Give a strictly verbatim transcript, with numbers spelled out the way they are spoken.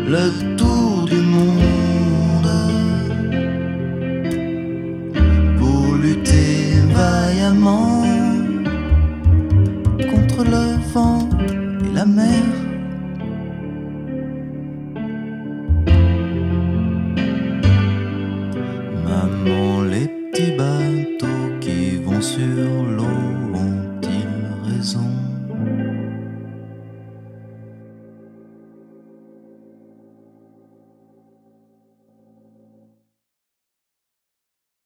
le tour du monde pour lutter vaillamment contre le vent et la mer. Maman, les petits bateaux qui vont sur l'eau ont-ils raison?